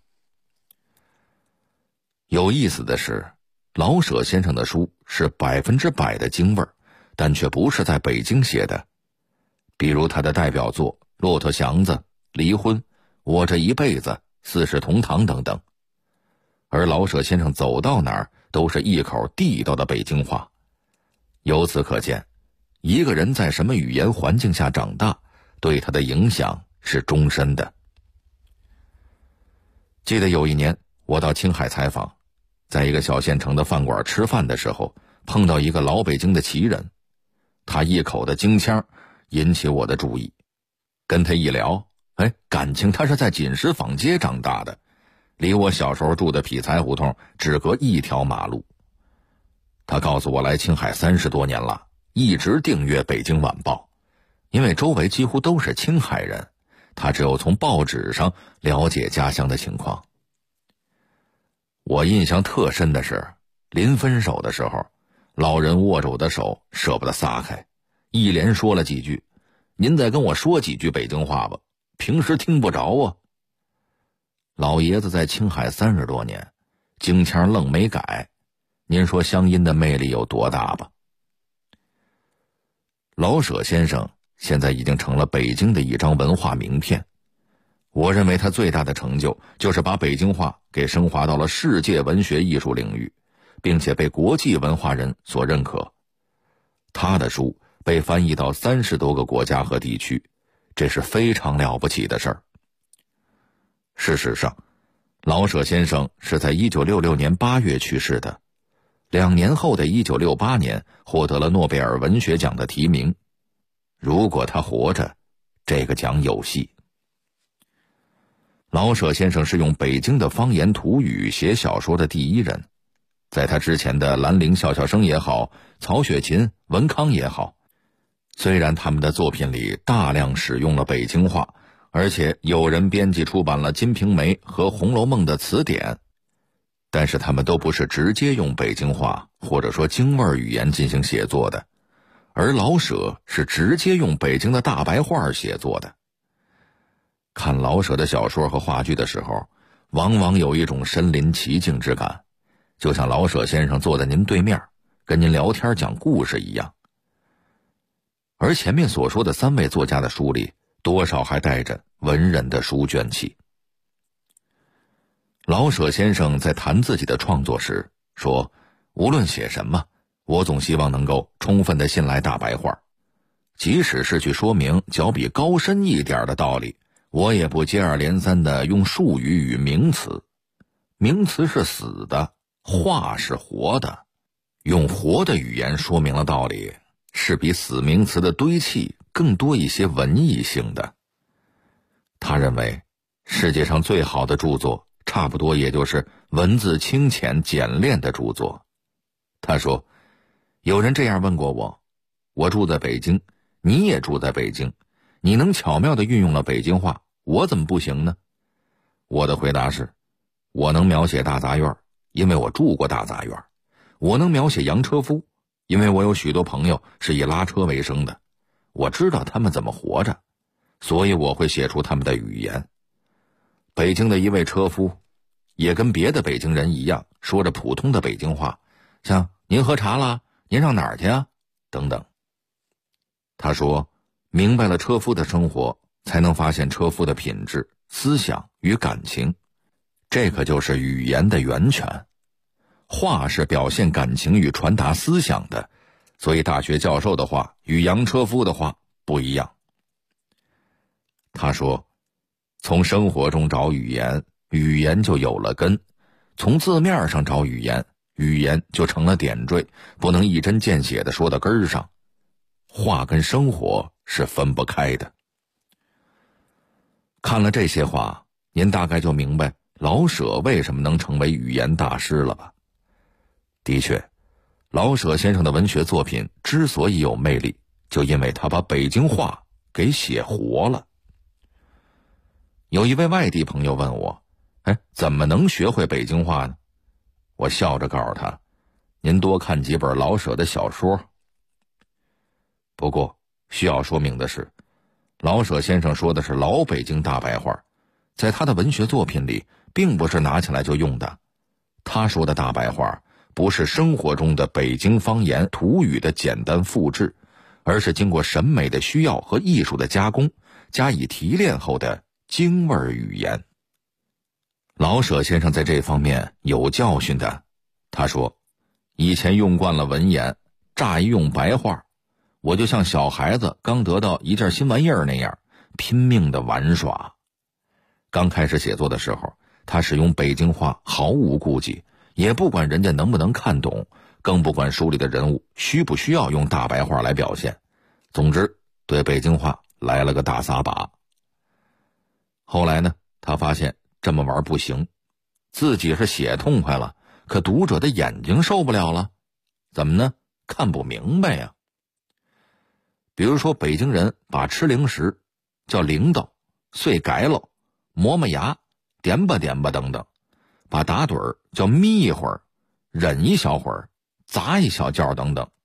有意思的是，老舍先生的书是100%的京味儿，但却不是在北京写的。比如他的代表作《骆驼祥子》《离婚》《我这一辈子》《四世同堂》等等。而老舍先生走到哪儿都是一口地道的北京话。由此可见，一个人在什么语言环境下长大，对他的影响是终身的。记得有一年我到青海采访，在一个小县城的饭馆吃饭的时候，碰到一个老北京的旗人，他一口的京腔引起我的注意。跟他一聊，感情他是在锦石坊街长大的，离我小时候住的匹才胡同只隔一条马路。他告诉我来青海30多年了，一直订阅《北京晚报》，因为周围几乎都是青海人，他只有从报纸上了解家乡的情况。我印象特深的是，临分手的时候，老人握着我的手舍不得撒开，一连说了几句：“您再跟我说几句北京话吧，平时听不着啊。”老爷子在青海30多年，京腔愣没改，您说乡音的魅力有多大吧？老舍先生现在已经成了北京的一张文化名片。我认为他最大的成就就是把北京话给升华到了世界文学艺术领域，并且被国际文化人所认可。他的书被翻译到30多个国家和地区，这是非常了不起的事儿。事实上，老舍先生是在1966年8月去世的，2年后的1968年获得了诺贝尔文学奖的提名。如果他活着，这个奖有戏。 老舍先生是用北京的方言土语写小说的第一人，在他之前的兰陵笑笑生也好，曹雪芹、文康也好，虽然他们的作品里大量使用了北京话，而且有人编辑出版了《金瓶梅》和《红楼梦》的词典，但是他们都不是直接用北京话或者说京味语言进行写作的，而老舍是直接用北京的大白话写作的。看老舍的小说和话剧的时候，往往有一种身临其境之感，就像老舍先生坐在您对面，跟您聊天讲故事一样。而前面所说的3位作家的书里，多少还带着文人的书卷气。老舍先生在谈自己的创作时说，无论写什么，我总希望能够充分地信赖大白话，即使是去说明较比高深一点的道理，我也不接二连三地用术语与名词。名词是死的，话是活的，用活的语言说明了道理，是比死名词的堆砌更多一些文艺性的。他认为世界上最好的著作差不多也就是文字清浅简练的著作。他说，有人这样问过我，我住在北京，你也住在北京，你能巧妙地运用了北京话，我怎么不行呢？我的回答是，我能描写大杂院，因为我住过大杂院；我能描写洋车夫，因为我有许多朋友是以拉车为生的，我知道他们怎么活着，所以我会写出他们的语言。北京的一位车夫也跟别的北京人一样，说着普通的北京话，像您喝茶啦，您上哪儿去啊等等。他说，明白了车夫的生活，才能发现车夫的品质、思想与感情，这可就是语言的源泉。话是表现感情与传达思想的，所以大学教授的话与洋车夫的话不一样。他说，从生活中找语言，语言就有了根；从字面上找语言，语言就成了点缀，不能一针见血地说到根儿上。话跟生活是分不开的。看了这些话，您大概就明白老舍为什么能成为语言大师了吧？的确，老舍先生的文学作品之所以有魅力，就因为他把北京话给写活了。有一位外地朋友问我，怎么能学会北京话呢？我笑着告诉他，您多看几本老舍的小说。不过需要说明的是，老舍先生说的是老北京大白话，在他的文学作品里并不是拿起来就用的。他说的大白话不是生活中的北京方言土语的简单复制，而是经过审美的需要和艺术的加工，加以提炼后的京味语言。老舍先生在这方面有教训的。他说，以前用惯了文言，乍一用白话，我就像小孩子刚得到一件新玩意儿那样，拼命的玩耍。刚开始写作的时候，他使用北京话毫无顾忌，也不管人家能不能看懂，更不管书里的人物需不需要用大白话来表现。总之，对北京话来了个大撒把。后来呢，他发现这么玩不行，自己是写痛快了，可读者的眼睛受不了了。怎么呢？看不明白呀。比如说，北京人把吃零食叫铃铛、碎改喽、磨磨牙、点吧点吧等等，把打盹儿叫眯一会儿、忍一小会儿、砸一小觉等等。